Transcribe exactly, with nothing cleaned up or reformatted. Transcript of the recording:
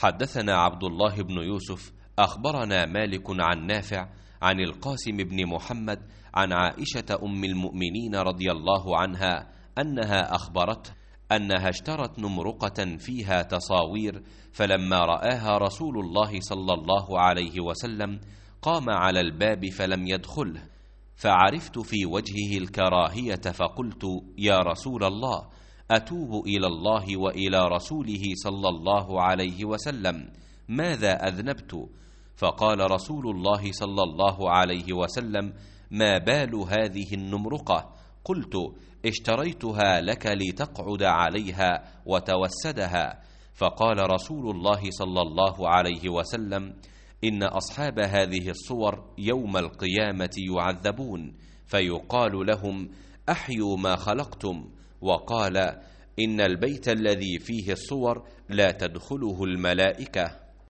حدثنا عبد الله بن يوسف أخبرنا مالك عن نافع عن القاسم بن محمد عن عائشة أم المؤمنين رضي الله عنها أنها أخبرته أنها اشترت نمرقة فيها تصاوير، فلما رآها رسول الله صلى الله عليه وسلم قام على الباب فلم يدخله، فعرفت في وجهه الكراهية فقلت: يا رسول الله، أتوب إلى الله وإلى رسوله صلى الله عليه وسلم، ماذا أذنبت؟ فقال رسول الله صلى الله عليه وسلم: ما بال هذه النمرقة؟ قلت: اشتريتها لك لتقعد عليها وتوسدها. فقال رسول الله صلى الله عليه وسلم: إن أصحاب هذه الصور يوم القيامة يعذبون، فيقال لهم: أحيوا ما خلقتم. وقال: إن البيت الذي فيه الصور لا تدخله الملائكة.